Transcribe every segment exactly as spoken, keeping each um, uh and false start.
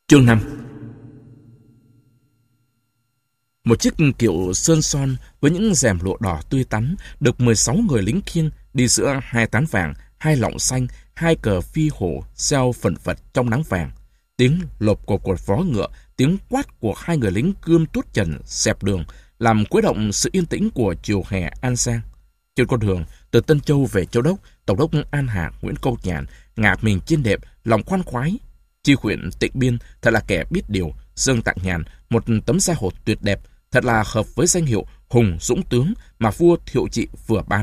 Chương năm. Một chiếc kiệu sơn son với những rèm lụa đỏ tươi tắn được mười sáu người lính khiêng đi giữa hai tán vàng, hai lọng xanh, hai cờ phi hổ reo phần phật trong nắng vàng. Tiếng lộp cộp của vó ngựa, tiếng quát của hai người lính cươm tuốt trần xẹp đường làm khuấy động sự yên tĩnh của chiều hè An Giang. Trên con đường từ Tân Châu về Châu Đốc, Tổng đốc An Hà Nguyễn Câu Nhàn ngả mình trên đệm, lòng khoan khoái. Tri huyện Tịnh Biên thật là kẻ biết điều, dâng tặng Nhàn một tấm da hột tuyệt đẹp, thật là hợp với danh hiệu Hùng Dũng Tướng mà vua Thiệu Trị vừa ban.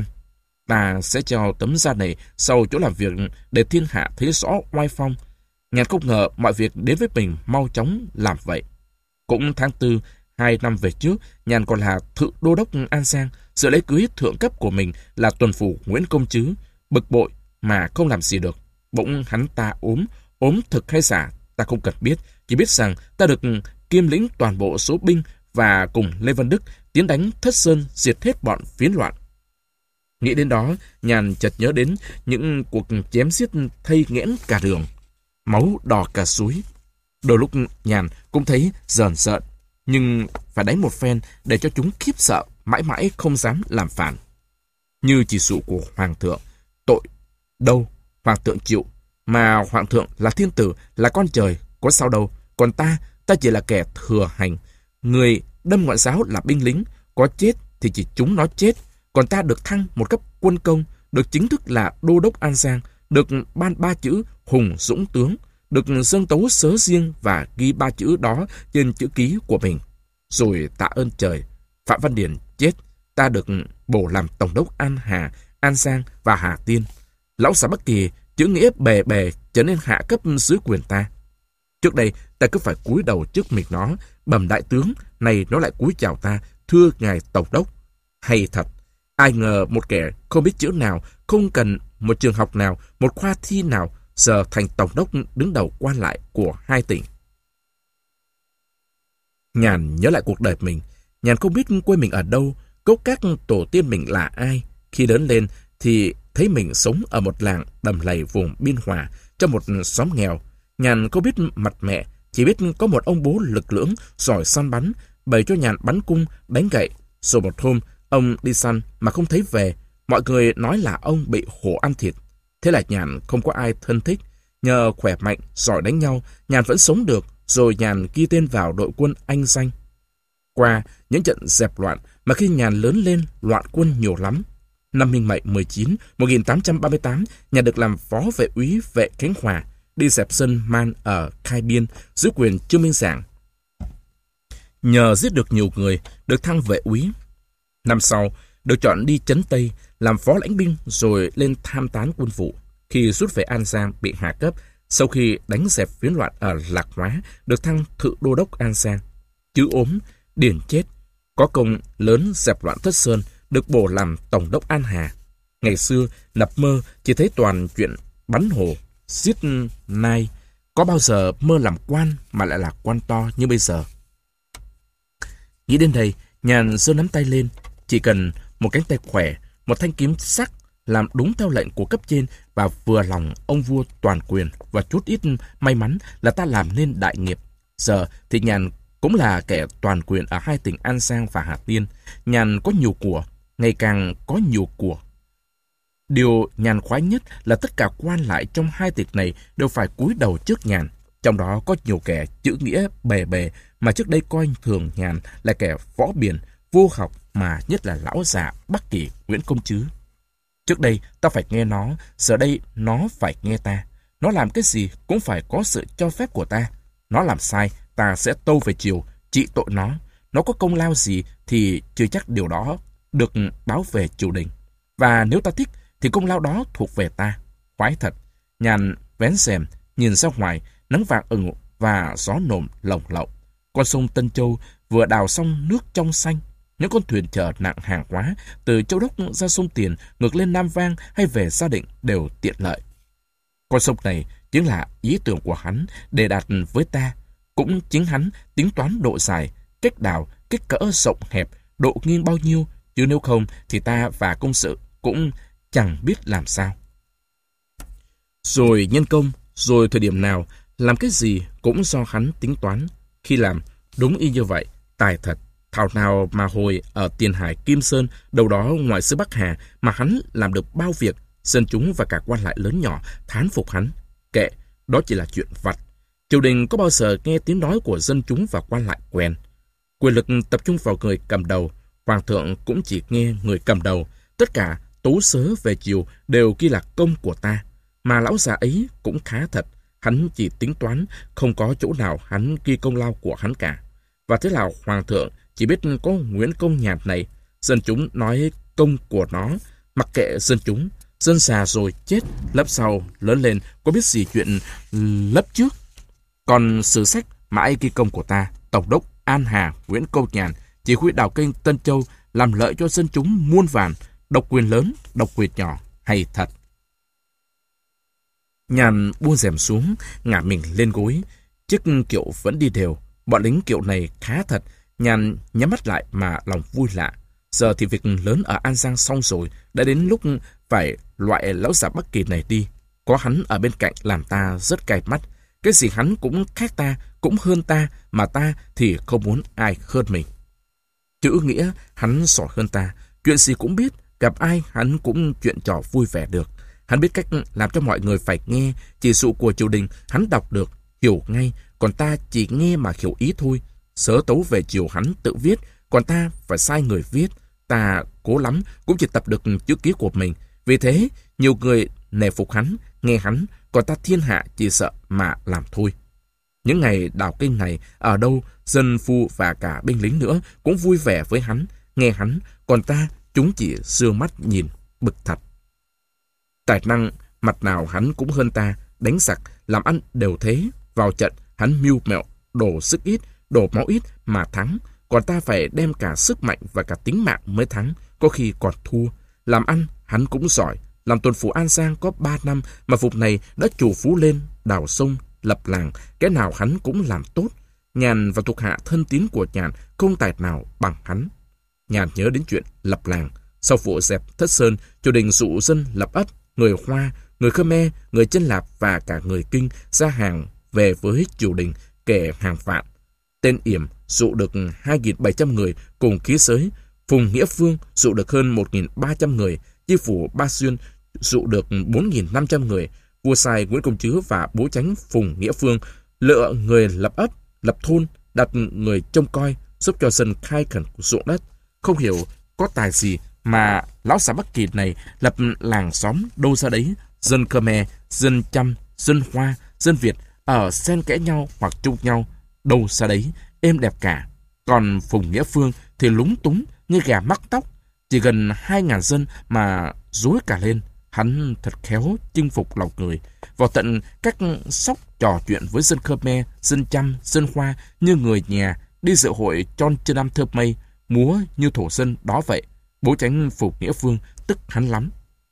Ta sẽ treo tấm da này sau chỗ làm việc để thiên hạ thấy rõ oai phong. Nhàn không ngờ mọi việc đến với mình mau chóng làm vậy. Cũng tháng tư, hai năm về trước, Nhàn còn là thự đô đốc An Giang, sự lễ cưới thượng cấp của mình là tuần phủ Nguyễn Công Trứ, bực bội mà không làm gì được. Bỗng hắn ta ốm, ốm thực hay giả, ta không cần biết, chỉ biết rằng ta được kiêm lĩnh toàn bộ số binh và cùng Lê Văn Đức tiến đánh Thất Sơn, diệt hết bọn phiến loạn. Nghĩ đến đó, Nhàn chợt nhớ đến những cuộc chém giết thây nghẽn cả đường, máu đỏ cả suối. Đôi lúc Nhàn cũng thấy rờn rợn, nhưng phải đánh một phen để cho chúng khiếp sợ, mãi mãi không dám làm phản. Như chỉ dụ của Hoàng thượng, tội đâu Hoàng thượng chịu, mà Hoàng thượng là thiên tử, là con trời, có sao đâu. Còn ta, ta chỉ là kẻ thừa hành. Người đâm ngoại giáo là binh lính, có chết thì chỉ chúng nó chết. Còn ta được thăng một cấp quân công, được chính thức là đô đốc An Giang, được ban ba chữ Hùng Dũng Tướng, được dâng tấu sớ riêng và ghi ba chữ đó trên chữ ký của mình. Rồi tạ ơn trời, Phạm Văn Điển chết, ta được bổ làm tổng đốc An Hà, An Giang và Hà Tiên. Lão xã Bắc Kỳ chữ nghĩa bề bề trở nên hạ cấp dưới quyền ta. Trước đây ta cứ phải cúi đầu trước miệng nó, bẩm đại tướng, này nó lại cúi chào ta, thưa ngài tổng đốc. Hay thật, ai ngờ một kẻ không biết chữ nào, không cần một trường học nào, một khoa thi nào, giờ thành tổng đốc đứng đầu quan lại của hai tỉnh. Nhàn nhớ lại cuộc đời mình. Nhàn không biết quê mình ở đâu, gốc các tổ tiên mình là ai. Khi lớn lên thì thấy mình sống ở một làng đầm lầy vùng Biên Hòa, trong một xóm nghèo. Nhàn không biết mặt mẹ, chỉ biết có một ông bố lực lưỡng, giỏi săn bắn, bày cho Nhàn bắn cung, đánh gậy. Rồi một hôm, ông đi săn mà không thấy về. Mọi người nói là ông bị hổ ăn thịt. Thế là Nhàn không có ai thân thích. Nhờ khỏe mạnh, giỏi đánh nhau, Nhàn vẫn sống được. Rồi Nhàn ghi tên vào đội quân Anh Danh. Qua những trận dẹp loạn mà khi Nhàn lớn lên, loạn quân nhiều lắm. Năm Minh Mệnh mười chín, một nghìn tám trăm ba mươi tám, Nhàn được làm phó vệ úy vệ Khánh Hòa, đi dẹp dân Man ở Khai Biên dưới quyền Trương Minh Giảng. Nhờ giết được nhiều người, được thăng vệ úy. Năm sau, được chọn đi Trấn Tây, làm phó lãnh binh rồi lên tham tán quân vụ. Khi rút về An Giang bị hạ cấp, sau khi đánh dẹp phiến loạn ở Lạc Hóa, được thăng thự đô đốc An Giang. Chứ ốm, điển chết, có công lớn dẹp loạn Thất Sơn, được bổ làm tổng đốc An Hà. Ngày xưa, nằm mơ chỉ thấy toàn chuyện bắn hổ, giết nai. Có bao giờ mơ làm quan mà lại là quan to như bây giờ? Nghĩ đến đây, Nhàn giơ nắm tay lên. Chỉ cần một cánh tay khỏe, một thanh kiếm sắc, làm đúng theo lệnh của cấp trên và vừa lòng ông vua toàn quyền và chút ít may mắn là ta làm nên đại nghiệp. Giờ thì Nhàn cũng là kẻ toàn quyền ở hai tỉnh An Giang và Hà Tiên. Nhàn có nhiều của, ngày càng có nhiều của. Điều Nhàn khoái nhất là tất cả quan lại trong hai tỉnh này đều phải cúi đầu trước Nhàn. Trong đó có nhiều kẻ chữ nghĩa bề bề mà trước đây coi thường Nhàn là kẻ võ biền, vô học, mà nhất là lão già Bắc Kỳ Nguyễn Công Trứ. Trước đây ta phải nghe nó, giờ đây nó phải nghe ta. Nó làm cái gì cũng phải có sự cho phép của ta. Nó làm sai, ta sẽ tâu về chiều, trị tội nó. Nó có công lao gì thì chưa chắc điều đó được báo về triều đình. Và nếu ta thích thì công lao đó thuộc về ta. Khoái thật. Nhàn vén rèm, nhìn ra ngoài, nắng vàng ửng và gió nồm lồng lộng. Con sông Tân Châu vừa đào xong nước trong xanh. Những con thuyền chở nặng hàng hóa từ Châu Đốc ra sông Tiền, ngược lên Nam Vang hay về Gia Định đều tiện lợi. Con sông này chính là ý tưởng của hắn để đạt với ta. Cũng chính hắn tính toán độ dài, cách đào, kích cỡ rộng hẹp, độ nghiêng bao nhiêu, chứ nếu không thì ta và công sự cũng chẳng biết làm sao. Rồi nhân công, rồi thời điểm nào Làm cái gì cũng do hắn tính toán. Khi làm, đúng y như vậy, tài thật. Thảo nào mà hồi ở Tiền Hải Kim Sơn, đâu đó ngoài xứ Bắc Hà, mà hắn làm được bao việc, dân chúng và cả quan lại lớn nhỏ thán phục hắn. Kệ, đó chỉ là chuyện vặt. Triều đình có bao giờ nghe tiếng nói của dân chúng và quan lại quen. Quyền lực tập trung vào người cầm đầu, hoàng thượng cũng chỉ nghe người cầm đầu. Tất cả tấu sớ về triều đều ghi là công của ta. Mà lão già ấy cũng khá thật, hắn chỉ tính toán, không có chỗ nào hắn ghi công lao của hắn cả. Và thế là hoàng thượng chỉ biết có Nguyễn Công Nhàn này, dân chúng nói công của nó, mặc kệ dân chúng, dân già rồi chết, lớp sau lớn lên có biết gì chuyện lớp trước. Còn sử sách mãi ghi công của ta, tổng đốc An Hà Nguyễn Công Nhàn chỉ huy đào kênh Tân Châu, làm lợi cho dân chúng muôn vàn, độc quyền lớn, độc quyền nhỏ, hay thật. Nhàn buông rèm xuống, ngả mình lên gối. Chiếc kiệu vẫn đi đều. Bọn lính kiệu này khá thật. Nhàn nhắm mắt lại mà lòng vui lạ. Giờ thì việc lớn ở An Giang xong rồi. Đã đến lúc phải loại lão già Bắc Kỳ này đi. Có hắn ở bên cạnh làm ta rất cay mắt. Cái gì hắn cũng khác ta, cũng hơn ta, mà ta thì không muốn ai hơn mình. Chữ nghĩa hắn giỏi hơn ta. Chuyện gì cũng biết. Gặp ai hắn cũng chuyện trò vui vẻ được. Hắn biết cách làm cho mọi người phải nghe. Chỉ dụ của triều đình hắn đọc được, hiểu ngay. Còn ta chỉ nghe mà hiểu ý thôi. Sớ tấu về triều hắn tự viết, còn ta phải sai người viết. Ta cố lắm cũng chỉ tập được chữ ký của mình. Vì thế nhiều người nể phục hắn, nghe hắn. Còn ta thiên hạ chỉ sợ mà làm thôi. Những ngày đào kinh này, ở đâu dân phu và cả binh lính nữa cũng vui vẻ với hắn, nghe hắn. Còn ta chúng chỉ sương mắt nhìn, bực thật. Tài năng mặt nào hắn cũng hơn ta, đánh giặc, làm ăn đều thế. Vào trận hắn mưu mẹo, đổ sức ít, đổ máu ít mà thắng. Còn ta phải đem cả sức mạnh và cả tính mạng mới thắng, có khi còn thua. Làm ăn hắn cũng giỏi, làm tuần phủ An Giang có ba năm mà vùng này đã trù phú lên, đào sông, lập làng, cái nào hắn cũng làm tốt. Nhàn và thuộc hạ thân tín của Nhàn không tài nào bằng hắn. Nhàn nhớ đến chuyện lập làng. Sau vụ dẹp Thất Sơn, triều đình dụ dân lập ấp, người Hoa, người Khmer, người Chân Lạp và cả người Kinh ra hàng về với triều đình kể hàng vạn. Tên Yểm dụ được hai nghìn bảy trăm người cùng khí giới, Phùng Nghĩa Phương dụ được hơn một nghìn ba trăm người, Chi phủ Ba Xuyên dụ được bốn nghìn năm trăm người. Vua sai Nguyễn Công Trứ và bố chánh Phùng Nghĩa Phương lựa người lập ấp, lập thôn, đặt người trông coi, giúp cho dân khai khẩn ruộng đất. Không hiểu có tài gì mà lão già Bắc Kỳ này lập làng xóm đâu ra đấy, dân Khmer, dân Chăm, dân Hoa, dân Việt ở xen kẽ nhau hoặc chung nhau, đâu ra đấy êm đẹp cả. Còn Phùng Nghĩa Phương thì lúng túng như gà mắc tóc, chỉ gần hai ngàn dân mà rối cả lên. Hắn thật khéo chinh phục lòng người, vào tận các sóc trò chuyện với dân Khmer, dân Chăm, dân Hoa như người nhà, đi dự hội tròn chân năm thơ mây, múa như thổ dân đó vậy. Bố chánh Phùng Nghĩa Phương tức hắn lắm.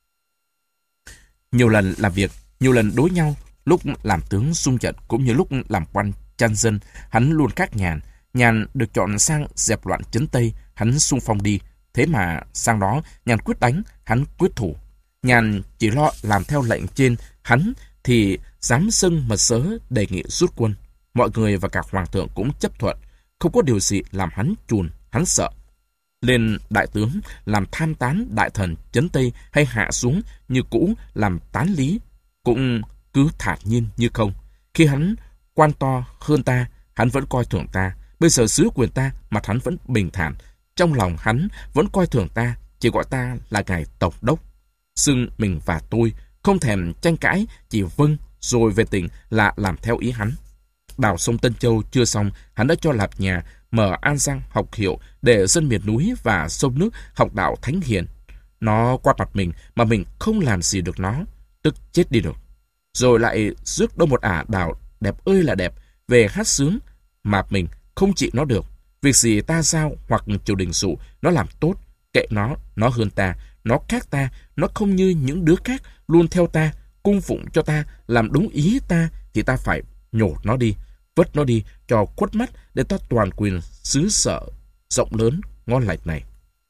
Nhiều lần làm việc, nhiều lần đối nhau, lúc làm tướng xung trận cũng như lúc làm quan chăn dân, hắn luôn khác Nhàn. Nhàn được chọn sang dẹp loạn Trấn Tây, hắn xung phong đi. Thế mà sang đó Nhàn quyết đánh, hắn quyết thủ. Nhàn chỉ lo làm theo lệnh trên, hắn thì dám dâng mật sớ đề nghị rút quân. Mọi người và cả hoàng thượng cũng chấp thuận, không có điều gì làm hắn chùn, hắn sợ. Lên đại tướng làm tham tán đại thần Trấn Tây hay hạ xuống như cũ làm tán lý, cũng cứ thản nhiên như không. Khi hắn quan to hơn ta, hắn vẫn coi thường ta. Bây giờ dưới quyền ta, mặt hắn vẫn bình thản. Trong lòng hắn vẫn coi thường ta, chỉ gọi ta là ngài tổng đốc. Xưng mình và tôi, không thèm tranh cãi, chỉ vâng rồi về tỉnh là làm theo ý hắn. Đào sông Tân Châu chưa xong, hắn đã cho lập nhà, mở An Giang học hiệu để dân miền núi và sông nước học đạo thánh hiền. Nó qua mặt mình mà mình không làm gì được nó, tức chết đi được. Rồi lại rước đâu một ả đào đẹp ơi là đẹp về hát sướng, mà mình không trị nó được. Việc gì ta giao hoặc triều đình dụ, nó làm tốt, kệ nó, nó hơn ta, nó khác ta, nó không như những đứa khác luôn theo ta, cung phụng cho ta, làm đúng ý ta, thì ta phải nhổ nó đi, vứt nó đi cho khuất mắt để ta toàn quyền xứ sở rộng lớn ngon lành này.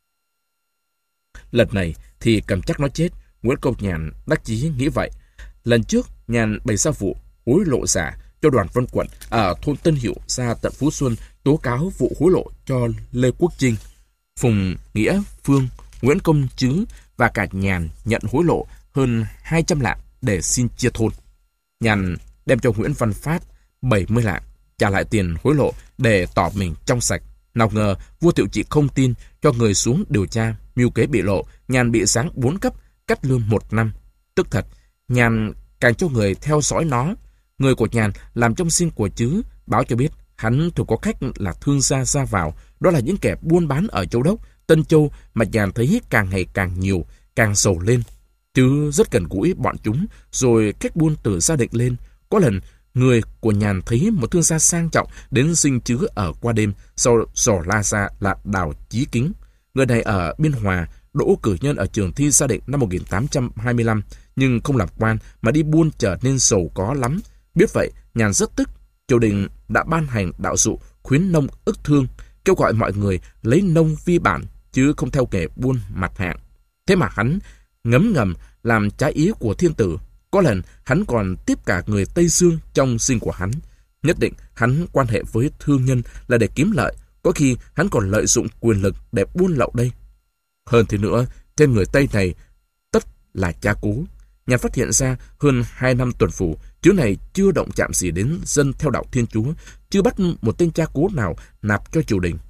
Lần này thì cầm chắc nó chết. Nguyễn Công Nhàn đắc chí nghĩ vậy. Lần trước Nhàn bày ra vụ hối lộ giả cho đoàn Vân Quận ở thôn Tân Hiệu ra tận Phú Xuân tố cáo vụ hối lộ cho Lê Quốc Trinh. Phùng Nghĩa Phương, Nguyễn Công Trứ và cả Nhàn nhận hối lộ hơn hai trăm lạng để xin chia thôn. Nhàn đem cho Nguyễn Văn Phát bảy mươi lạng, trả lại tiền hối lộ để tỏ mình trong sạch. Nào ngờ vua Thiệu Trị không tin, cho người xuống điều tra, mưu kế bị lộ, Nhàn bị giáng bốn cấp, cắt lương một năm. Tức thật, Nhàn càng cho người theo dõi nó. Người của Nhàn làm trong xin của Trứ, báo cho biết hắn thường có khách là thương gia ra vào, đó là những kẻ buôn bán ở Châu Đốc, Tân Châu mà Nhàn thấy càng ngày càng nhiều, càng giàu lên. Trứ rất gần gũi bọn chúng, rồi cách buôn từ gia định lên. Có lần người của Nhàn thấy một thương gia sang trọng đến xin Trứ ở qua đêm, sau dò la ra là Đào Chí Kính. Người này ở Biên Hòa, đỗ cử nhân ở trường thi gia định năm một nghìn tám trăm hai mươi lăm, nhưng không làm quan mà đi buôn trở nên giàu có lắm. Biết vậy, Nhàn rất tức. Triều đình đã ban hành đạo dụ khuyến nông ức thương, kêu gọi mọi người lấy nông vi bản chứ không theo nghề buôn mặt hạng. Thế mà hắn ngấm ngầm làm trái ý của thiên tử. Có lần hắn còn tiếp cả người Tây Dương trong sinh của hắn. Nhất định hắn quan hệ với thương nhân là để kiếm lợi, có khi hắn còn lợi dụng quyền lực để buôn lậu đây. Hơn thế nữa, trên người Tây này tất là cha cố. Nhàn phát hiện ra hơn hai năm tuần phủ, Trứ này chưa động chạm gì đến dân theo đạo Thiên Chúa, chưa bắt một tên cha cố nào nạp cho triều đình.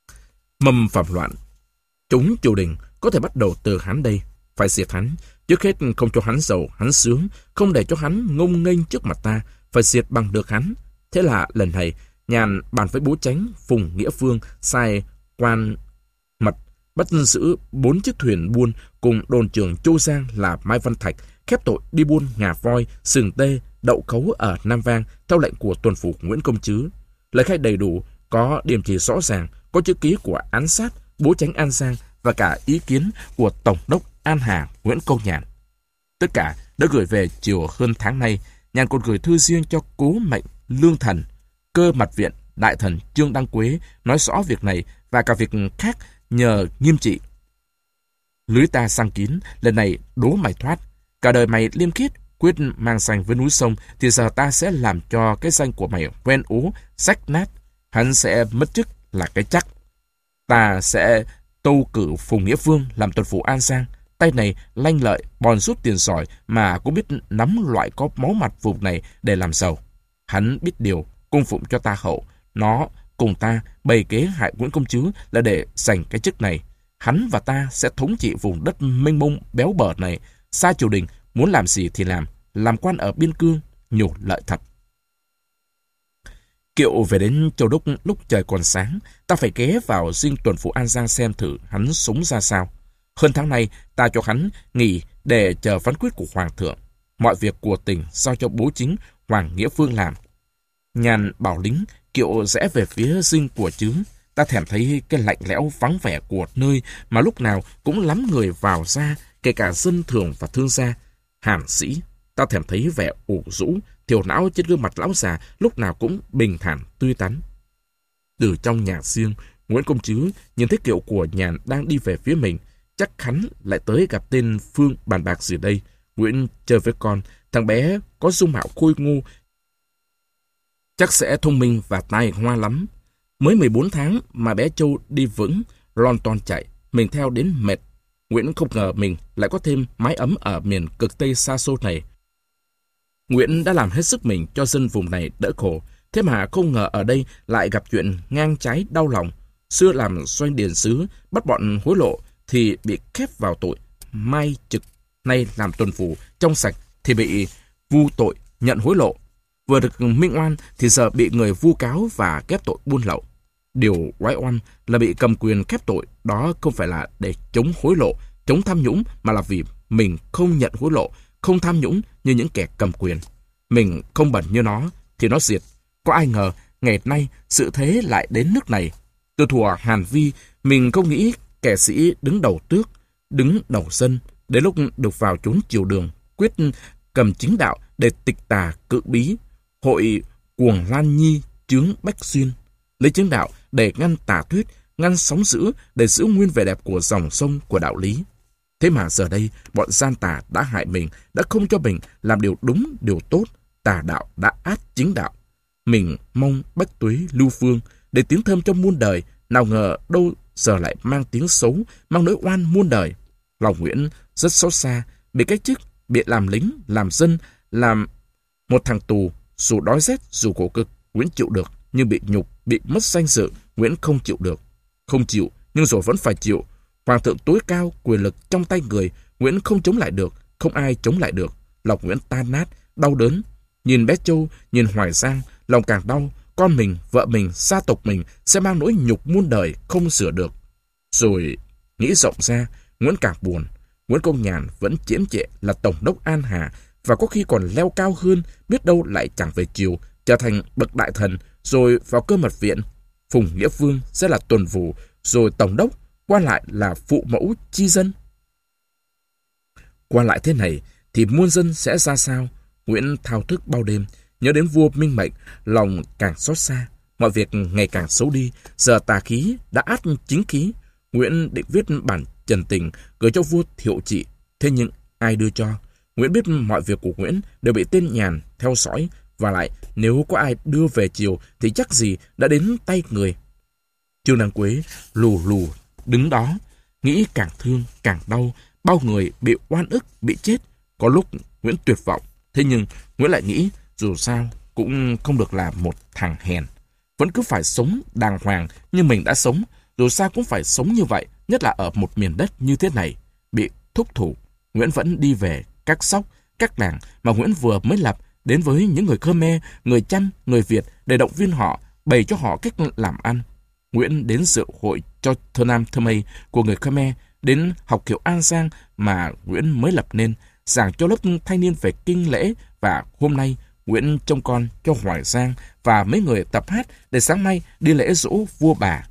Mầm phạm loạn, chúng triều đình có thể bắt đầu từ hắn đây. Phải diệt hắn, trước hết không cho hắn giàu, hắn sướng, không để cho hắn ngông nghênh trước mặt ta, phải diệt bằng được hắn. Thế là lần này, Nhàn bàn với bố chánh Phùng Nghĩa Phương sai quan mật bắt giữ bốn chiếc thuyền buôn cùng đồn trưởng Châu Giang là Mai Văn Thạch, khép tội đi buôn ngà voi, sừng tê, đậu khấu ở Nam Vang theo lệnh của tuần phủ Nguyễn Công Trứ. Lời khai đầy đủ, có điểm chỉ rõ ràng, có chữ ký của án sát bố chánh An Giang và cả ý kiến của tổng đốc An Hà Nguyễn Công Nhàn. Tất cả đã gửi về chiều hơn tháng nay. Nhàn còn gửi thư riêng cho cố mệnh Lương Thần, cơ mật viện đại thần Trương Đăng Quế, nói rõ việc này và cả việc khác nhờ nghiêm trị. Lưới ta sang kín, lần này đố mày thoát. Cả đời mày liêm khiết, quyết mang danh với núi sông, thì giờ ta sẽ làm cho cái danh của mày quen ố, rách nát. Hắn sẽ mất chức là cái chắc. Ta sẽ tâu cử Phùng Nghĩa Phương làm tuần phủ An Giang. Tay này lanh lợi, bòn rút tiền sỏi mà cũng biết nắm loại có máu mặt vùng này để làm giàu. Hắn biết điều, cung phụng cho ta hậu. Nó cùng ta bày kế hại Nguyễn Công Trứ là để giành cái chức này. Hắn và ta sẽ thống trị vùng đất mênh mông béo bở này. Xa triều đình, muốn làm gì thì làm. Làm quan ở biên cương, nhổ lợi thật. Kiệu về đến Châu Đốc lúc trời còn sáng. Ta phải ghé vào dinh tuần phủ An Giang xem thử hắn sống ra sao. Hơn tháng nay, ta cho hắn nghỉ để chờ phán quyết của Hoàng thượng. Mọi việc của tỉnh giao cho bố chính Hoàng Nghĩa Phương làm. Nhàn bảo lính kiệu rẽ về phía dinh của Trứ. Ta thèm thấy cái lạnh lẽo vắng vẻ của nơi mà lúc nào cũng lắm người vào ra, kể cả dân thường và thương gia. Hàn sĩ, ta thèm thấy vẻ ủ rũ, thiểu não trên gương mặt lão già lúc nào cũng bình thản, tươi tắn. Từ trong nhà riêng, Nguyễn Công Trứ nhìn thấy kiệu của Nhàn đang đi về phía mình. Chắc hắn lại tới gặp tên Phương bàn bạc gì đây. Nguyễn chơi với con, thằng bé có dung mạo khôi ngô, chắc sẽ thông minh và tài hoa lắm. Mới mười bốn tháng mà bé Châu đi vững, lon ton chạy, mình theo đến mệt. Nguyễn không ngờ mình lại có thêm mái ấm ở miền cực Tây xa xôi này. Nguyễn đã làm hết sức mình cho dân vùng này đỡ khổ, thế mà không ngờ ở đây lại gặp chuyện ngang trái đau lòng. Xưa làm doanh điền sứ, bắt bọn hối lộ thì bị khép vào tội mai trực, nay làm tuần phủ trong sạch thì bị vu tội nhận hối lộ. Vừa được minh oan thì giờ bị người vu cáo và kép tội buôn lậu. Điều oái oăm là bị cầm quyền kép tội, đó không phải là để chống hối lộ, chống tham nhũng, mà là vì mình không nhận hối lộ, không tham nhũng như những kẻ cầm quyền. Mình không bẩn như nó thì nó diệt. Có ai ngờ ngày nay sự thế lại đến nước này. Từ thuở Hàn Vi, mình không nghĩ kẻ sĩ đứng đầu tước, đứng đầu dân, đến lúc được vào chốn triều đường, quyết cầm chính đạo để tịch tà cự bí, hội cuồng lan nhi chướng bách xuyên, lấy chính đạo để ngăn tà thuyết, ngăn sóng dữ, để giữ nguyên vẻ đẹp của dòng sông của đạo lý. Thế mà giờ đây, bọn gian tà đã hại mình, đã không cho mình làm điều đúng, điều tốt, tà đạo đã át chính đạo. Mình mong Bách Tuế lưu phương để tiếng thơm cho muôn đời, nào ngờ đâu giờ lại mang tiếng xấu, mang nỗi oan muôn đời. Lòng Nguyễn rất xót xa, bị cách chức, bị làm lính, làm dân, làm một thằng tù, dù đói rét, dù khổ cực, Nguyễn chịu được, nhưng bị nhục, bị mất danh dự, Nguyễn không chịu được. Không chịu, nhưng rồi vẫn phải chịu. Hoàng thượng tối cao, quyền lực trong tay người, Nguyễn không chống lại được, không ai chống lại được. Lòng Nguyễn tan nát, đau đớn. Nhìn bé Châu, nhìn Hoài Giang, lòng càng đau. Con mình, vợ mình, gia tộc mình sẽ mang nỗi nhục muôn đời không sửa được. Rồi nghĩ rộng ra, Nguyễn càng buồn. Nguyễn Công Nhàn vẫn chiếm trệ là tổng đốc An Hà, và có khi còn leo cao hơn, biết đâu lại chẳng về chiều, trở thành bậc đại thần, rồi vào cơ mật viện. Phùng Nghĩa Vương sẽ là tuần vụ, rồi tổng đốc, qua lại là phụ mẫu chi dân. Qua lại thế này thì muôn dân sẽ ra sao? Nguyễn thao thức bao đêm, nhớ đến vua Minh Mệnh, lòng càng xót xa. Mọi việc ngày càng xấu đi, giờ tà khí đã át chính khí. Nguyễn định viết bản trần tình gửi cho vua Thiệu Trị, thế nhưng ai đưa cho? Nguyễn biết mọi việc của Nguyễn đều bị tên Nhàn theo dõi, và lại nếu có ai đưa về triều thì chắc gì đã đến tay người. Trương Đăng Quế lù lù đứng đó, nghĩ càng thương càng đau. Bao người bị oan ức, bị chết. Có lúc Nguyễn tuyệt vọng, thế nhưng Nguyễn lại nghĩ dù sao cũng không được là một thằng hèn, vẫn cứ phải sống đàng hoàng như mình đã sống. Dù sao cũng phải sống như vậy, nhất là ở một miền đất như thế này. Bị thúc thủ, Nguyễn vẫn đi về các sóc, các làng mà Nguyễn vừa mới lập, đến với những người Khmer, người Chăm, người Việt để động viên họ, bày cho họ cách làm ăn. Nguyễn đến dự hội cho thơ nam thơ mây của người Khmer, đến học kiểu An Giang mà Nguyễn mới lập nên, giảng cho lớp thanh niên về kinh lễ, và hôm nay Nguyễn trông con cho Hoài Giang và mấy người tập hát để sáng mai đi lễ dỗ vua bà.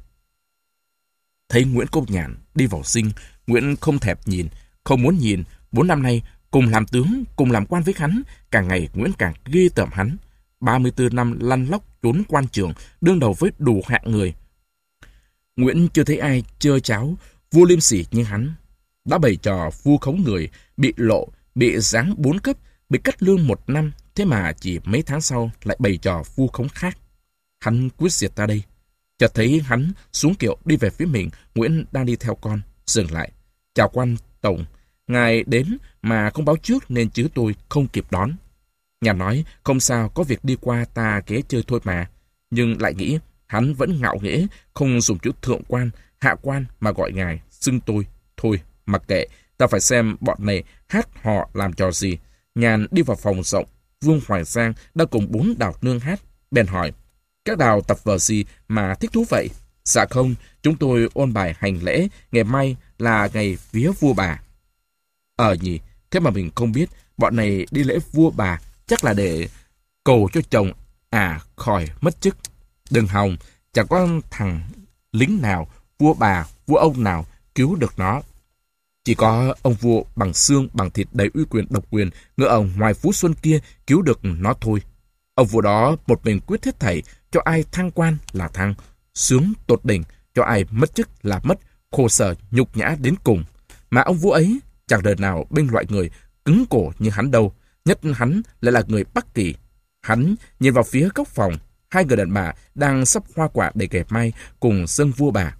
Thấy Nguyễn Công Nhàn đi vào dinh, Nguyễn không thèm nhìn, không muốn nhìn. Bốn năm nay cùng làm tướng, cùng làm quan với hắn, càng ngày Nguyễn càng ghê tởm hắn. ba mươi tư năm lăn lóc trốn quan trường, đương đầu với đủ hạng người. Nguyễn chưa thấy ai chơi cháo vua liêm sỉ như hắn. Đã bày trò vu khống người, bị lộ, bị giáng bốn cấp, bị cắt lương một năm, thế mà chỉ mấy tháng sau lại bày trò vu khống khác. Hắn quyết diệt ta đây. Chợt thấy hắn xuống kiệu đi về phía mình, Nguyễn đang đi theo con, dừng lại. Chào quan tổng, ngài đến mà không báo trước nên chứ tôi không kịp đón. Nhà nói, không sao, có việc đi qua ta ghé chơi thôi mà. Nhưng lại nghĩ, hắn vẫn ngạo nghễ, không dùng chữ thượng quan, hạ quan mà gọi ngài, xưng tôi. Thôi, mặc kệ, ta phải xem bọn này hát họ làm trò gì. Nhàn đi vào phòng rộng, Vương Hoài Giang đang cùng bốn đào nương hát, bèn hỏi, các đào tập vở gì mà thích thú vậy? Dạ không, chúng tôi ôn bài hành lễ, ngày mai là ngày vía vua bà. Ờ nhỉ, thế mà mình không biết, bọn này đi lễ vua bà chắc là để cầu cho chồng à khỏi mất chức. Đừng hòng, chẳng có thằng lính nào, vua bà, vua ông nào cứu được nó. Chỉ có ông vua bằng xương bằng thịt đầy uy quyền độc quyền ngựa ở ngoài Phú Xuân kia cứu được nó thôi. Ông vua đó một mình quyết hết thảy, cho ai thăng quan là thăng, sướng tột đỉnh, cho ai mất chức là mất, khổ sở nhục nhã đến cùng. Mà ông vua ấy chẳng đời nào bên loại người cứng cổ như hắn đâu, nhất hắn lại là người Bắc Kỳ. Hắn nhìn vào phía góc phòng, hai người đàn bà đang sắp hoa quả để kẹp mai cùng dâng vua bà.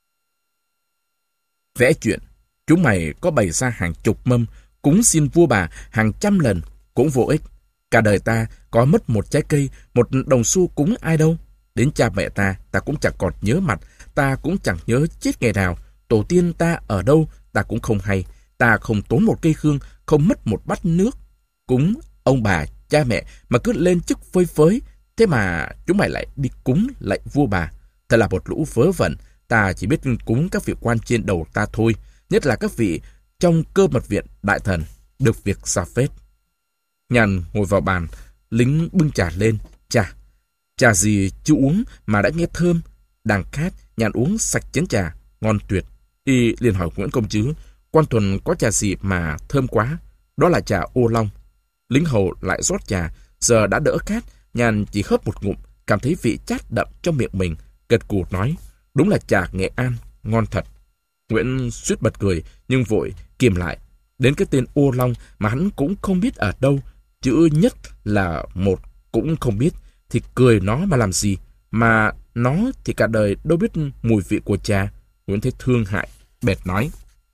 Vẽ chuyện, chúng mày có bày ra hàng chục mâm, cúng xin vua bà hàng trăm lần, cũng vô ích. Cả đời ta có mất một trái cây, một đồng xu cúng ai đâu. Đến cha mẹ ta, ta cũng chẳng còn nhớ mặt, ta cũng chẳng nhớ chết ngày nào. Tổ tiên ta ở đâu, ta cũng không hay. Ta không tốn một cây hương, không mất một bát nước. Cúng ông bà, cha mẹ mà cứ lên chức phơi phới. Thế mà chúng mày lại đi cúng lạy vua bà. Thật là một lũ vớ vẩn. Ta chỉ biết cúng các vị quan trên đầu ta thôi. Nhất là các vị trong cơ mật viện đại thần. Được việc xa phết. Nhàn ngồi vào bàn, lính bưng trà lên. Trà, trà gì chưa uống mà đã nghe thơm. Đang khát, Nhàn uống sạch chén trà, ngon tuyệt. Y liền hỏi Nguyễn Công Trứ, quan thuần có trà gì mà thơm quá? Đó là trà ô long. Lính hầu lại rót trà, giờ đã đỡ khát. Nhàn chỉ hớp một ngụm, cảm thấy vị chát đậm trong miệng mình, gật gù nói, đúng là trà Nghệ An, ngon thật. Nguyễn suýt bật cười, nhưng vội kìm lại. Đến cái tên ô long mà hắn cũng không biết ở đâu, chữ nhất là một cũng không biết, thì cười nó mà làm gì, mà nó thì cả đời đâu biết mùi vị của trà. Nguyễn thấy thương hại, bèn nói: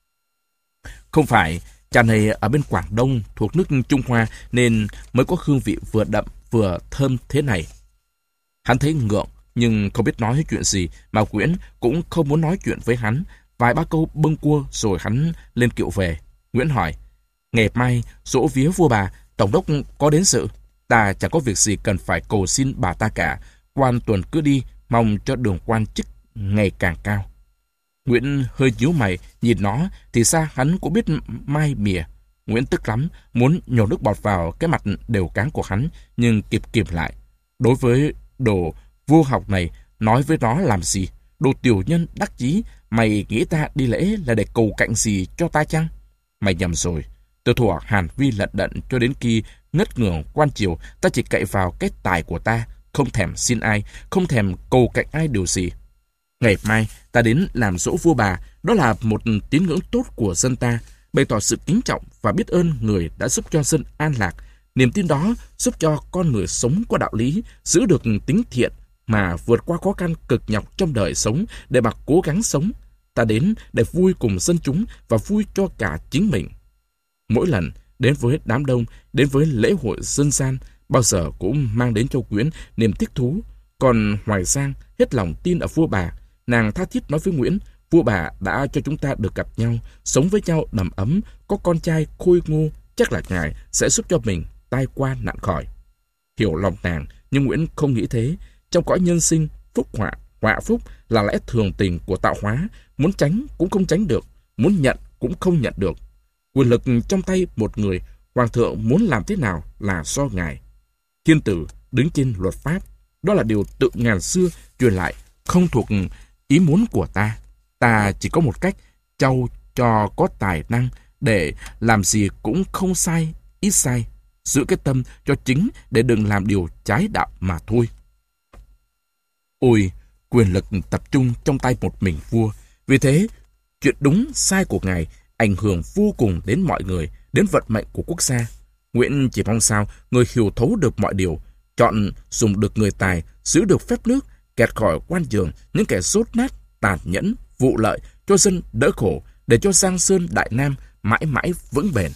Không phải, trà này ở bên Quảng Đông thuộc nước Trung Hoa nên mới có hương vị vừa đậm vừa thơm thế này. Hắn thấy ngượng nhưng không biết nói chuyện gì, mà Nguyễn cũng không muốn nói chuyện với hắn. Vài ba câu bâng cua rồi hắn lên kiệu về. Nguyễn hỏi: Ngày mai dỗ vía vua bà, tổng đốc có đến sự? Ta chẳng có việc gì cần phải cầu xin bà ta cả. Quan tuần cứ đi, mong cho đường quan chức ngày càng cao. Nguyễn hơi nhíu mày, nhìn nó thì xa hắn cũng biết mai mỉa. Nguyễn tức lắm, muốn nhổ nước bọt vào cái mặt đều cáng của hắn, nhưng kịp kìm lại. Đối với đồ vua học này, nói với nó làm gì? Đồ tiểu nhân đắc chí, mày nghĩ ta đi lễ là để cầu cạnh gì cho ta chăng? Mày nhầm rồi. Từ thuở Hàn Vi lận đận cho đến khi ngất ngưởng quan triều, ta chỉ cậy vào cái tài của ta, không thèm xin ai, không thèm cầu cạnh ai điều gì. Ngày mai ta đến làm dỗ vua bà, đó là một tín ngưỡng tốt của dân ta, bày tỏ sự kính trọng và biết ơn người đã giúp cho dân an lạc. Niềm tin đó giúp cho con người sống có đạo lý, giữ được tính thiện mà vượt qua khó khăn cực nhọc trong đời sống để mà cố gắng sống. Ta đến để vui cùng dân chúng và vui cho cả chính mình. Mỗi lần đến với đám đông, đến với lễ hội dân gian, bao giờ cũng mang đến cho Nguyễn niềm thích thú. Còn Hoài Giang hết lòng tin ở vua bà. Nàng tha thiết nói với Nguyễn: Vua bà đã cho chúng ta được gặp nhau, sống với nhau đầm ấm, có con trai khôi ngô, chắc là ngài sẽ giúp cho mình tai qua nạn khỏi. Hiểu lòng nàng, nhưng Nguyễn không nghĩ thế. Trong cõi nhân sinh, phúc họa, họa phúc là lẽ thường tình của tạo hóa, muốn tránh cũng không tránh được, muốn nhận cũng không nhận được. Quyền lực trong tay một người, hoàng thượng muốn làm thế nào là do ngài. Thiên tử đứng trên luật pháp, đó là điều tự ngàn xưa truyền lại, không thuộc ý muốn của ta. Ta chỉ có một cách, trau cho có tài năng, để làm gì cũng không sai, ít sai. Giữ cái tâm cho chính để đừng làm điều trái đạo mà thôi. Ôi, quyền lực tập trung trong tay một mình vua. Vì thế, chuyện đúng sai của ngài ảnh hưởng vô cùng đến mọi người, đến vận mệnh của quốc gia. Nguyễn chỉ mong sao người hiểu thấu được mọi điều, chọn dùng được người tài, giữ được phép nước, kẹt khỏi quan trường những kẻ dốt nát, tàn nhẫn, vụ lợi, cho dân đỡ khổ, để cho Giang Sơn Đại Nam mãi mãi vững bền.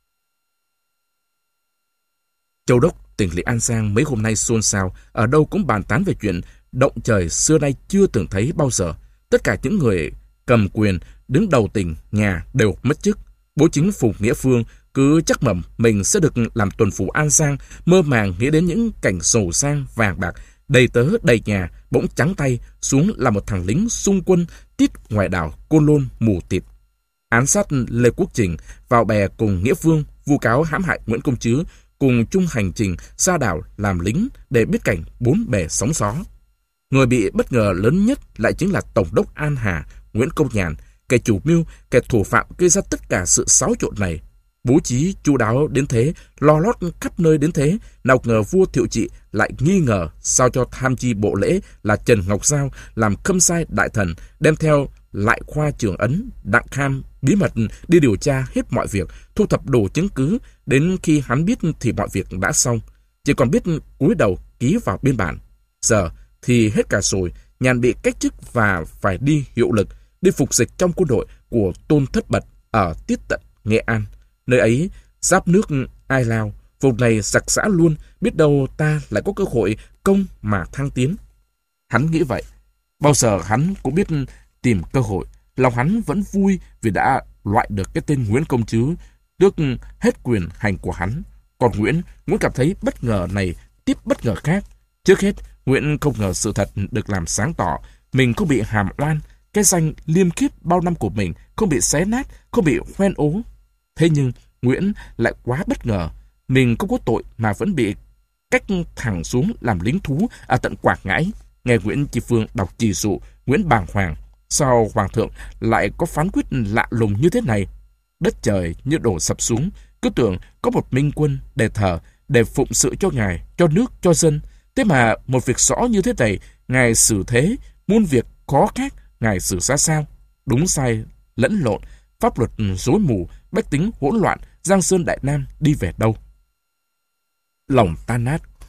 Châu đốc tỉnh lỵ An Giang mấy hôm nay xôn xao, ở đâu cũng bàn tán về chuyện động trời xưa nay chưa từng thấy bao giờ. Tất cả những người cầm quyền đứng đầu tỉnh nhà đều mất chức. Bố chính Phùng Nghĩa Phương cứ chắc mẩm mình sẽ được làm tuần phủ An Giang, mơ màng nghĩ đến những cảnh giàu sang vàng bạc, đầy tớ đầy nhà, bỗng trắng tay xuống là một thằng lính xung quân tít ngoài đảo Côn Lôn mù tịt. Án sát Lê Quốc Trình vào bè cùng Nghĩa Phương vu cáo hãm hại Nguyễn Công Trứ, cùng chung hành trình ra đảo làm lính để biết cảnh bốn bề sóng gió. Người bị bất ngờ lớn nhất lại chính là Tổng đốc An Hà Nguyễn Công Nhàn, kẻ chủ mưu, kẻ thủ phạm gây ra tất cả sự xáo trộn này. Bố trí chu đáo đến thế, lo lót khắp nơi đến thế, nào ngờ vua Thiệu Trị lại nghi ngờ sao cho tham chi bộ lễ là Trần Ngọc Giao làm khâm sai đại thần, đem theo lại khoa Trường Ấn, Đặng Kham bí mật đi điều tra hết mọi việc, thu thập đủ chứng cứ. Đến khi hắn biết thì mọi việc đã xong, chỉ còn biết cúi đầu ký vào biên bản. Giờ thì hết cả rồi, Nhàn bị cách chức và phải đi hiệu lực, đi phục dịch trong quân đội của Tôn Thất Bật ở Tiết Tận, Nghệ An. Nơi ấy giáp nước Ai Lao, vùng này giặc giã luôn, biết đâu ta lại có cơ hội công mà thăng tiến. Hắn nghĩ vậy, bao giờ hắn cũng biết tìm cơ hội. Lòng hắn vẫn vui vì đã loại được cái tên Nguyễn Công Trứ, tước hết quyền hành của hắn. Còn Nguyễn, Nguyễn cảm thấy bất ngờ này tiếp bất ngờ khác. Trước hết, Nguyễn không ngờ sự thật được làm sáng tỏ, mình không bị hàm oan, cái danh liêm khiết bao năm của mình không bị xé nát, không bị hoen ố. Thế nhưng Nguyễn lại quá bất ngờ, mình không có tội mà vẫn bị cách thẳng xuống làm lính thú ở tận Quảng Ngãi. Nghe Nguyễn Tri Phương đọc chỉ dụ, Nguyễn bàng hoàng, sao hoàng thượng lại có phán quyết lạ lùng như thế này? Đất trời như đổ sập xuống, cứ tưởng có một minh quân để thờ, để phụng sự cho ngài, cho nước, cho dân. Thế mà một việc rõ như thế này, ngài xử thế, muôn việc khó khác, ngài xử ra sao? Đúng sai lẫn lộn, pháp luật rối mù, bách tính hỗn loạn, Giang Sơn Đại Nam đi về đâu? Lòng tan nát,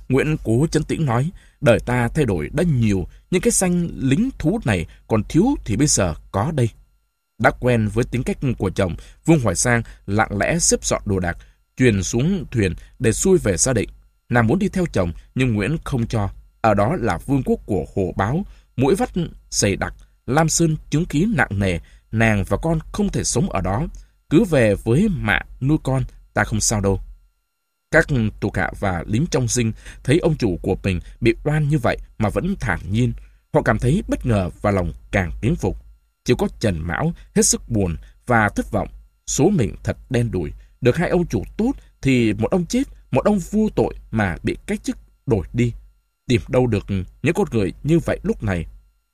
Nguyễn cố trấn tĩnh nói, đời ta thay đổi đã nhiều, nhưng cái danh lính thú này còn thiếu thì bây giờ có đây. Đã quen với tính cách của chồng, Vương Hoài Sang lặng lẽ xếp dọn đồ đạc, truyền xuống thuyền để xuôi về Sa Định. Nàng muốn đi theo chồng, nhưng Nguyễn không cho. Ở đó là vương quốc của hổ báo, mũi vắt dày đặc, lam sơn chứng khí nặng nề. Nàng và con không thể sống ở đó. Cứ về với mạ nuôi con, ta không sao đâu. Các thuộc hạ và lính trong dinh thấy ông chủ của mình bị oan như vậy mà vẫn thản nhiên. Họ cảm thấy bất ngờ và lòng càng kính phục. Chỉ có Trần Mão hết sức buồn và thất vọng. Số mình thật đen đủi. Được hai ông chủ tốt thì một ông chết, một ông vô tội mà bị cách chức đổi đi. Tìm đâu được những con người như vậy lúc này.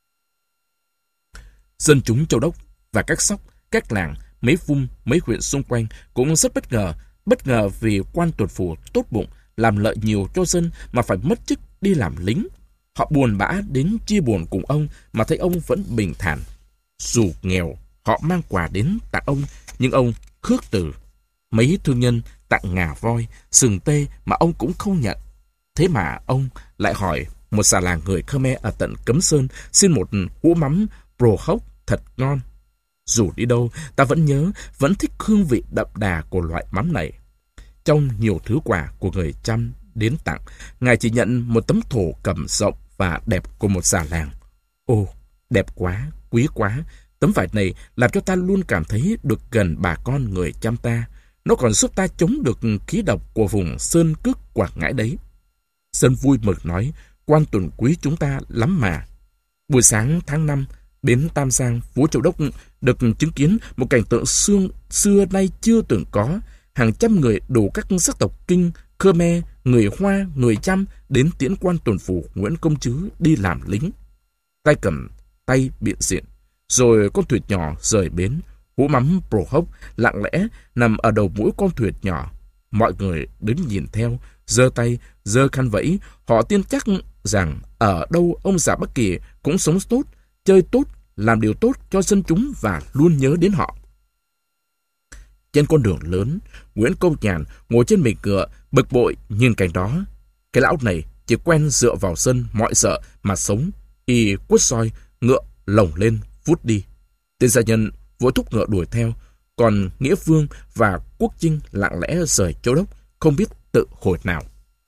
Dân chúng Châu Đốc và các sóc, các làng, mấy vùng, mấy huyện xung quanh cũng rất bất ngờ. Bất ngờ vì quan tuần phủ tốt bụng, làm lợi nhiều cho dân mà phải mất chức đi làm lính. Họ buồn bã đến chia buồn cùng ông mà thấy ông vẫn bình thản. Dù nghèo, họ mang quà đến tặng ông, nhưng ông khước từ. Mấy thương nhân tặng ngà voi, sừng tê mà ông cũng không nhận. Thế mà ông lại hỏi một xà làng người Khmer ở tận Cấm Sơn xin một hũ mắm bro hốc thật ngon. Dù đi đâu, ta vẫn nhớ, vẫn thích hương vị đậm đà của loại mắm này. Trong nhiều thứ quà của người Chăm đến tặng, ngài chỉ nhận một tấm thổ cẩm rộng và đẹp của một xà làng. Ồ, đẹp quá, quý quá. Tấm vải này làm cho ta luôn cảm thấy được gần bà con người Chăm ta. Nó còn giúp ta chống được khí độc của vùng Sơn Cước Quảng Ngãi đấy. Sơn vui mừng nói, quan tuần quý chúng ta lắm mà. Buổi sáng tháng năm, bến Tam Giang, phố Châu Đốc được chứng kiến một cảnh tượng xương xưa nay chưa từng có. Hàng trăm người đủ các sắc tộc Kinh, Khmer, người Hoa, người Chăm đến tiễn quan tuần phủ Nguyễn Công Trứ đi làm lính. Tay cầm tay biện diện, rồi con thuyền nhỏ rời bến. Hũ mắm bro hốc lặng lẽ nằm ở đầu mũi con thuyền nhỏ. Mọi người đứng nhìn theo, giơ tay, giơ khăn vẫy. Họ tin chắc rằng ở đâu ông già Bắc Kỳ cũng sống tốt, chơi tốt, làm điều tốt cho dân chúng và luôn nhớ đến họ. Trên con đường lớn, Nguyễn Công Nhàn ngồi trên mình ngựa, bực bội nhìn cảnh đó. Cái lão này chỉ quen dựa vào sân mọi sợ mà sống. Y quất roi, ngựa lồng lên, vút đi. Tên gia nhân vội thúc ngựa đuổi theo, còn Nghĩa Vương và Quốc Chinh lặng lẽ rời Châu Đốc, không biết tự hồi nào.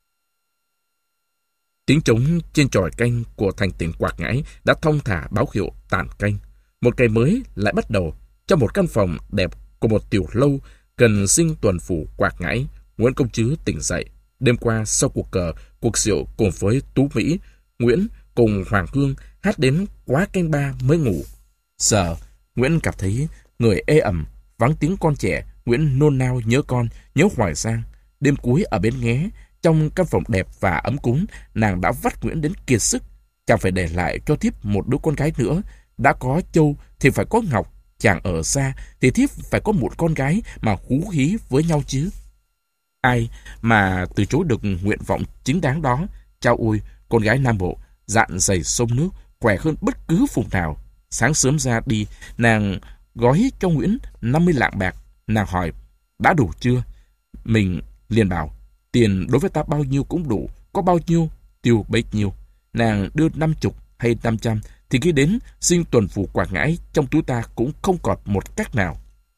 Tiếng trống trên chòi canh của thành tỉnh Quảng Ngãi đã thong thả báo hiệu tàn canh. Một ngày mới lại bắt đầu. Trong một căn phòng đẹp của một tiểu lâu gần dinh tuần phủ Quảng Ngãi, Nguyễn Công Trứ tỉnh dậy. Đêm qua sau cuộc cờ, cuộc rượu cùng với Tú Mỹ, Nguyễn cùng Hoàng Hương hát đến quá canh ba mới ngủ. Giờ Nguyễn cảm thấy người ê ẩm, vắng tiếng con trẻ. Nguyễn nôn nao nhớ con, nhớ Hoài Giang. Đêm cuối ở bến Nghé, trong căn phòng đẹp và ấm cúng, nàng đã vắt Nguyễn đến kiệt sức. Chàng phải để lại cho thiếp một đứa con gái nữa. Đã có Châu thì phải có Ngọc. Chàng ở xa thì thiếp phải có một con gái mà hú hí với nhau chứ. Ai mà từ chối được nguyện vọng chính đáng đó. Chao ôi, con gái Nam Bộ, dạn dày sông nước, khỏe hơn bất cứ vùng nào. Sáng sớm ra đi, nàng gói cho Nguyễn năm mươi lạng bạc. Nàng hỏi, đã đủ chưa? Mình liền bảo, tiền đối với ta bao nhiêu cũng đủ, có bao nhiêu, tiêu bấy nhiêu. Nàng đưa năm chục hay năm trăm, thì khi đến dinh tuần phủ Quảng Ngãi, trong túi ta cũng không còn một cách nào.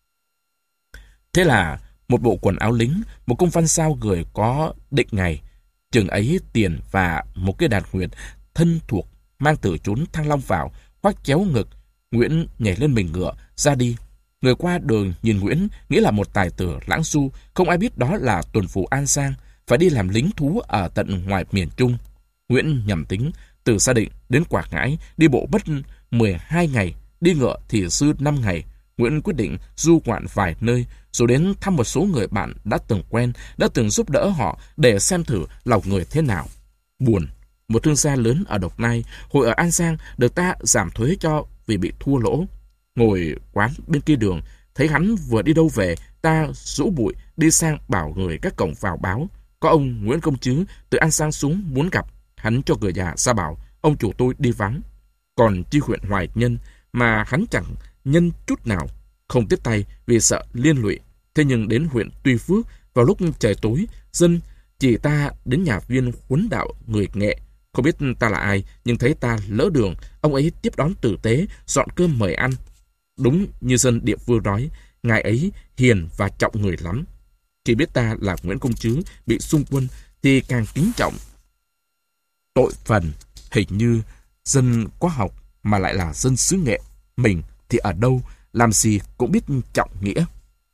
Thế là một bộ quần áo lính, một công văn sao gửi có định ngày, chừng ấy tiền và một cái đàn huyền thân thuộc mang từ chốn Thăng Long vào, khoác chéo ngực. Nguyễn nhảy lên mình ngựa ra đi. Người qua đường nhìn Nguyễn nghĩ là một tài tử lãng du, không ai biết đó là tuần phủ An Giang, phải đi làm lính thú ở tận ngoài miền Trung. Nguyễn nhầm tính, từ Sa Định đến Quảng Ngãi đi bộ mất mười hai ngày, đi ngựa thì dư năm ngày. Nguyễn quyết định du ngoạn vài nơi, rồi đến thăm một số người bạn đã từng quen, đã từng giúp đỡ họ để xem thử lòng người thế nào. Buồn, một thương gia lớn ở Độc Nai, hồi ở An Giang được ta giảm thuế cho vì bị thua lỗ. Ngồi quán bên kia đường, thấy hắn vừa đi đâu về, ta rũ bụi đi sang bảo người các cổng vào báo. Có ông Nguyễn Công Trứ từ An Giang xuống muốn gặp. Hắn cho người già ra bảo, ông chủ tôi đi vắng. Còn chi huyện Hoài Nhân mà hắn chẳng nhân chút nào, không tiếp tay vì sợ liên lụy. Thế nhưng đến huyện Tuy Phước, vào lúc trời tối, dân Chỉ ta đến nhà viên huấn đạo người Nghệ. Không biết ta là ai, nhưng thấy ta lỡ đường, ông ấy tiếp đón tử tế, dọn cơm mời ăn. Đúng như dân địa phương nói, ngài ấy hiền và trọng người lắm. Khi biết ta là Nguyễn Công Trứ bị xung quân thì càng kính trọng. Tội phần, hình như dân có học mà lại là dân xứ Nghệ. Mình thì ở đâu, làm gì cũng biết trọng nghĩa.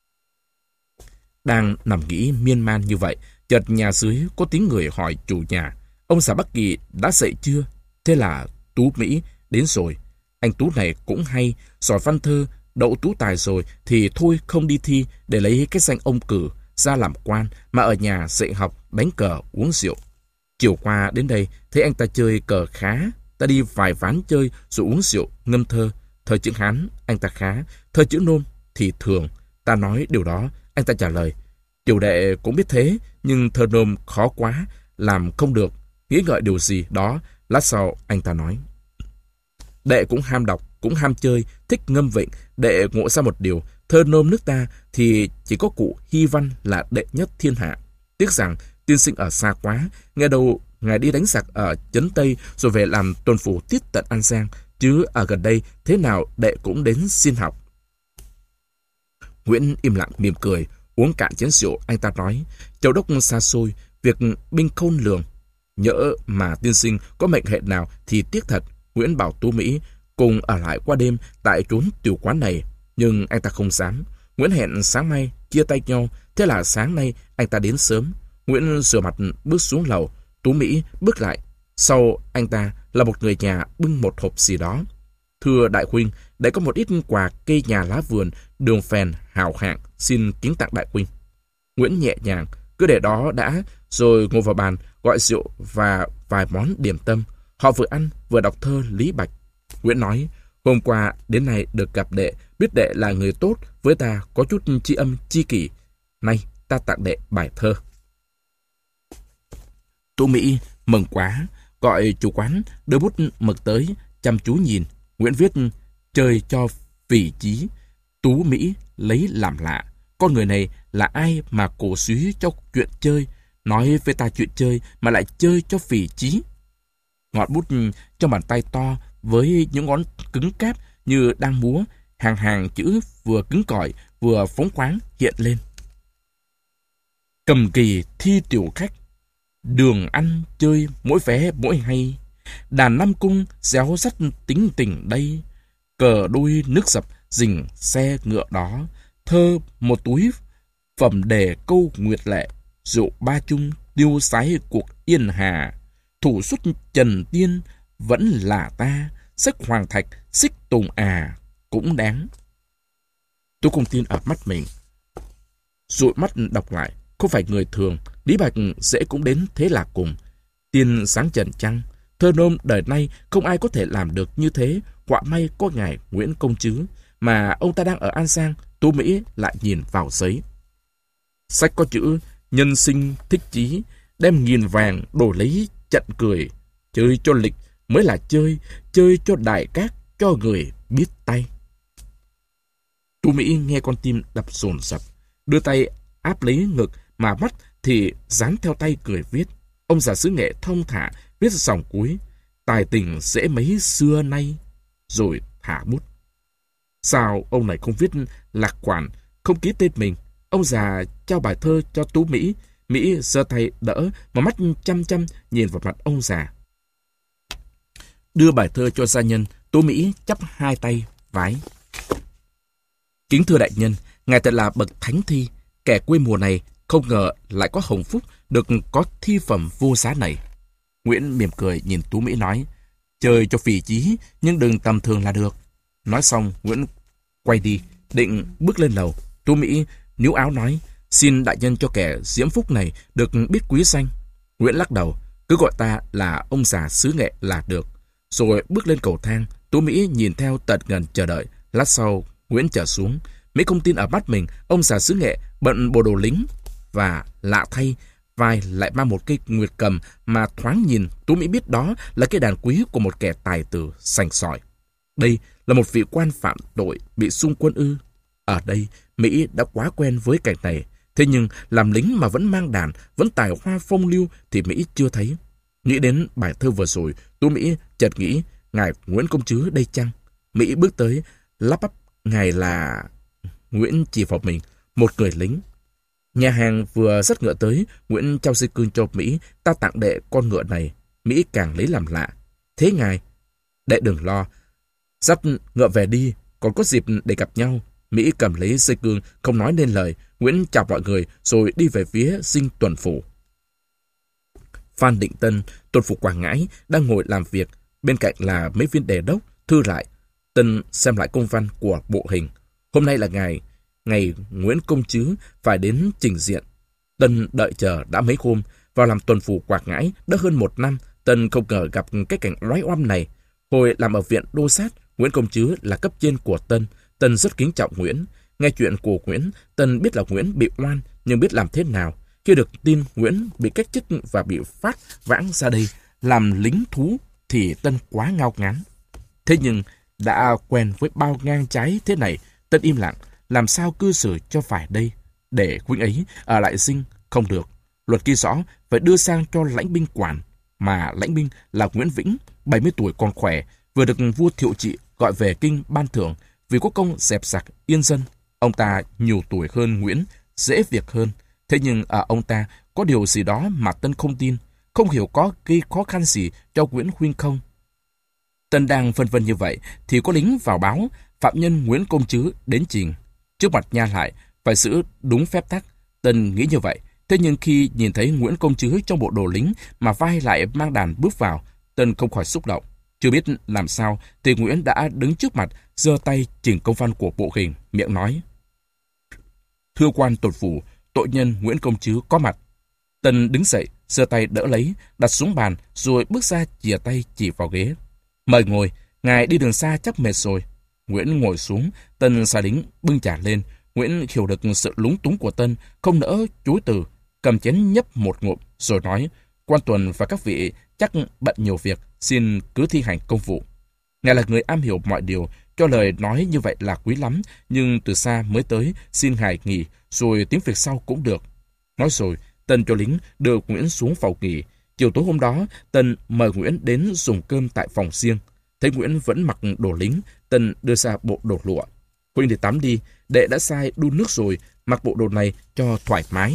Đang nằm nghĩ miên man như vậy, chợt nhà dưới có tiếng người hỏi chủ nhà: ông xã Bắc Kỳ đã dậy chưa? Thế là Tú Mỹ đến rồi. Anh Tú này cũng hay, giỏi văn thơ, đậu tú tài rồi thì thôi không đi thi để lấy cái danh ông cử ra làm quan, mà ở nhà dạy học, đánh cờ, uống rượu. Chiều qua đến đây thấy anh ta chơi cờ khá, ta đi vài ván chơi rồi uống rượu, ngâm thơ. Thời chữ Hán anh ta khá, thời chữ Nôm thì thường. Ta nói điều đó, anh ta trả lời: tiểu đệ cũng biết thế, nhưng thơ Nôm khó quá, làm không được, nghĩ ngợi điều gì đó. Lát sau anh ta nói: đệ cũng ham đọc, cũng ham chơi, thích ngâm vịnh. Đệ ngộ ra một điều, thơ Nôm nước ta thì chỉ có cụ Hy Văn là đệ nhất thiên hạ. Tiếc rằng tiên sinh ở xa quá, nghe đâu ngài đi đánh giặc ở Trấn Tây rồi về làm tuần phủ tiết tận An Giang, chứ ở gần đây thế nào đệ cũng đến xin học. Nguyễn im lặng mỉm cười, uống cạn chén rượu. Anh ta nói: châu đốc xa xôi, việc binh khôn lường, nhỡ mà tiên sinh có mệnh hệ nào thì tiếc thật. Nguyễn bảo Tú Mỹ cùng ở lại qua đêm tại chốn tiểu quán này, nhưng anh ta không dám. Nguyễn hẹn sáng mai chia tay nhau, thế là sáng nay anh ta đến sớm. Nguyễn rửa mặt bước xuống lầu, Tú Mỹ bước lại. Sau anh ta là một người nhà bưng một hộp gì đó. Thưa đại huynh, để có một ít quà cây nhà lá vườn, đường phèn hào hạng, xin kính tặng đại huynh. Nguyễn nhẹ nhàng: cứ để đó đã, rồi ngồi vào bàn gọi rượu và vài món điểm tâm. Họ vừa ăn vừa đọc thơ Lý Bạch. Nguyễn nói: hôm qua đến nay được gặp đệ, biết đệ là người tốt, với ta có chút tri âm tri kỷ. Nay ta tặng đệ bài thơ. Tú Mỹ mừng quá, gọi chủ quán đưa bút mực tới, chăm chú nhìn. Nguyễn viết: chơi cho phỉ chí. Tú Mỹ lấy làm lạ, con người này là ai mà cổ suý cho chuyện chơi, nói với ta chuyện chơi mà lại chơi cho phỉ chí. Ngọn bút trong bàn tay to với những ngón cứng cáp như đang múa, hàng hàng chữ vừa cứng cỏi vừa phóng khoáng hiện lên. Cầm kỳ thi tiểu khách, đường ăn chơi mỗi vé mỗi hay. Đàn Nam Cung réo rắt tính tình đây, cờ đôi nước dập rình xe ngựa đó. Thơ một túi phẩm đề câu nguyệt lệ, rượu ba chung tiêu sái cuộc yên hà. Thủ xuất Trần Tiên vẫn là ta, sách hoàng thạch xích tùng à cũng đáng. Tôi không tin ở mắt mình, dụi mắt đọc lại. Không phải người thường, Lý Bạch dễ cũng đến thế là cùng. Tiên sáng trần trăng, thơ Nôm đời nay không ai có thể làm được như thế. Họa may có ngài Nguyễn Công Trứ, mà ông ta đang ở An Giang. Tú Mỹ lại nhìn vào giấy. Sách có chữ nhân sinh thích chí, đem nghìn vàng đổi lấy trận cười. Chơi cho lịch mới là chơi, chơi cho đại cát, cho người biết tay. Tú Mỹ nghe con tim đập dồn dập, đưa tay áp lấy ngực, mà mắt thì dán theo tay cười viết. Ông già xứ Nghệ thông thả viết dòng cuối: tài tình dễ mấy xưa nay, rồi thả bút. Sao ông này không viết lạc quản, không ký tên mình? Ông già trao bài thơ cho Tú Mỹ. Mỹ giơ tay đỡ, mà mắt chăm chăm nhìn vào mặt ông già. Đưa bài thơ cho gia nhân, Tú Mỹ chắp hai tay vái: kính thưa đại nhân, ngài thật là bậc thánh thi. Kẻ quê mùa này không ngờ lại có hồng phúc được có thi phẩm vô giá này. Nguyễn mỉm cười nhìn Tú Mỹ nói: chơi cho phỉ chí, nhưng đừng tầm thường là được. Nói xong Nguyễn quay đi, định bước lên lầu. Tú Mỹ níu áo nói: xin đại nhân cho kẻ diễm phúc này được biết quý danh. Nguyễn lắc đầu: cứ gọi ta là ông già xứ Nghệ là được. Rồi bước lên cầu thang. Tú Mỹ nhìn theo tận ngần chờ đợi. Lát sau Nguyễn trở xuống. Mỹ không tin ở mắt mình. Ông già xứ Nghệ bận bộ đồ lính, và lạ thay, vai lại mang một cây nguyệt cầm mà thoáng nhìn Tú Mỹ biết đó là cây đàn quý của một kẻ tài tử sành sỏi. Đây là một vị quan phạm tội bị xung quân ư? Ở đây Mỹ đã quá quen với cảnh này. Thế nhưng làm lính mà vẫn mang đàn, vẫn tài hoa phong lưu thì Mỹ chưa thấy. Nghĩ đến bài thơ vừa rồi, Tú Mỹ chợt nghĩ ngài Nguyễn Công Trứ đây chăng? Mỹ bước tới, lắp bắp ngài là... Nguyễn chỉ vào mình, một người lính. Nhà hàng vừa dắt ngựa tới, Nguyễn trao dây cương cho Mỹ, ta tặng đệ con ngựa này. Mỹ càng lấy làm lạ. Thế ngài? Đệ đừng lo, dắt ngựa về đi, còn có dịp để gặp nhau. Mỹ cầm lấy dây cương, không nói nên lời. Nguyễn chào mọi người rồi đi về phía dinh tuần phủ. Phan Định Tân, tuần phủ Quảng Ngãi, đang ngồi làm việc. Bên cạnh là mấy viên đề đốc, thư lại. Tân xem lại công văn của bộ hình. Hôm nay là ngày, ngày Nguyễn Công Trứ phải đến trình diện. Tân đợi chờ đã mấy hôm, vào làm tuần phủ Quảng Ngãi đã hơn một năm. Tân không ngờ gặp cái cảnh oái oăm này. Hồi làm ở viện đô sát, Nguyễn Công Trứ là cấp trên của Tân. Tân rất kính trọng Nguyễn. Nghe chuyện của Nguyễn, Tân biết là Nguyễn bị oan, nhưng biết làm thế nào. Khi được tin Nguyễn bị cách chức và bị phát vãng ra đây làm lính thú, thì Tân quá ngao ngán. Thế nhưng đã quen với bao ngang trái thế này, Tân im lặng, làm sao cư xử cho phải đây. Để huynh ấy ở lại dinh không được. Luật ghi rõ phải đưa sang cho lãnh binh quản, mà lãnh binh là Nguyễn Vĩnh, bảy mươi tuổi còn khỏe, vừa được vua Thiệu Trị gọi về kinh ban thưởng vì có công dẹp giặc yên dân. Ông ta nhiều tuổi hơn Nguyễn, dễ việc hơn. Thế nhưng ở ông ta có điều gì đó mà Tân không tin, không hiểu có gây khó khăn gì cho Nguyễn huynh không. Tân đang phân vân như vậy thì có lính vào báo phạm nhân Nguyễn Công Trứ đến trình. Trước mặt nha lại phải giữ đúng phép tắc. Tân nghĩ như vậy. Thế nhưng khi nhìn thấy Nguyễn Công Trứ trong bộ đồ lính mà vai lại mang đàn bước vào, Tân không khỏi xúc động. Chưa biết làm sao thì Nguyễn đã đứng trước mặt, giơ tay chỉnh công văn của bộ hình, miệng nói: Thưa quan tuần phủ, tội nhân Nguyễn Công Trứ có mặt. Tân đứng dậy, giơ tay đỡ lấy, đặt xuống bàn, rồi bước ra chìa tay chỉ vào ghế. Mời ngồi, ngài đi đường xa chắc mệt rồi. Nguyễn ngồi xuống, Tân sai lính bưng trà lên. Nguyễn hiểu được sự lúng túng của Tân, không nỡ chối từ, cầm chén nhấp một ngụm, rồi nói: Quan tuần và các vị chắc bận nhiều việc, xin cứ thi hành công vụ. Ngài là người am hiểu mọi điều, cho lời nói như vậy là quý lắm, nhưng từ xa mới tới, xin ngài nghỉ, rồi tiếng việc sau cũng được. Nói rồi, Tân cho lính đưa Nguyễn xuống phòng nghỉ. Chiều tối hôm đó, Tân mời Nguyễn đến dùng cơm tại phòng riêng. Thấy Nguyễn vẫn mặc đồ lính, Tân đưa ra bộ đồ lụa. Huynh đi tắm đi, đệ đã sai đun nước rồi, mặc bộ đồ này cho thoải mái.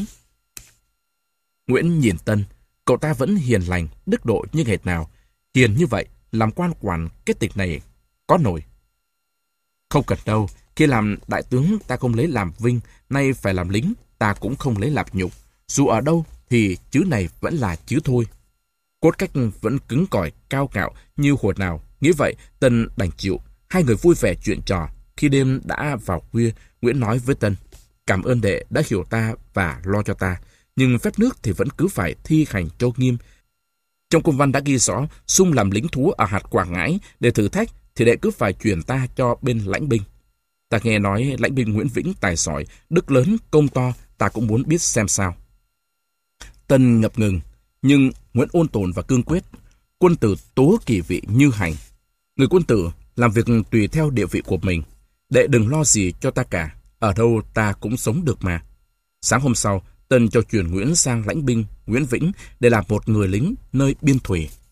Nguyễn nhìn Tân, cậu ta vẫn hiền lành, đức độ như ngày nào. Hiền như vậy, làm quan quản cái tịch này có nổi. Không cần đâu, khi làm đại tướng ta không lấy làm vinh, nay phải làm lính, ta cũng không lấy làm nhục. Dù ở đâu thì chữ này vẫn là chữ thôi. Cốt cách vẫn cứng cỏi, cao ngạo như hồi nào. Nghĩ vậy, Tân đành chịu. Hai người vui vẻ chuyện trò. Khi đêm đã vào khuya, Nguyễn nói với Tân: Cảm ơn đệ đã hiểu ta và lo cho ta, nhưng phép nước thì vẫn cứ phải thi hành cho nghiêm. Trong công văn đã ghi rõ, sung làm lính thú ở hạt Quảng Ngãi để thử thách, thì đệ cứ phải chuyển ta cho bên lãnh binh. Ta nghe nói lãnh binh Nguyễn Vĩnh tài giỏi, đức lớn, công to, ta cũng muốn biết xem sao. Tân ngập ngừng, nhưng Nguyễn ôn tồn và cương quyết. Quân tử tố kỳ vị như hành. Người quân tử làm việc tùy theo địa vị của mình. Đệ đừng lo gì cho ta cả, ở đâu ta cũng sống được mà. Sáng hôm sau, Tân cho chuyển Nguyễn sang lãnh binh Nguyễn Vĩnh để làm một người lính nơi biên thủy.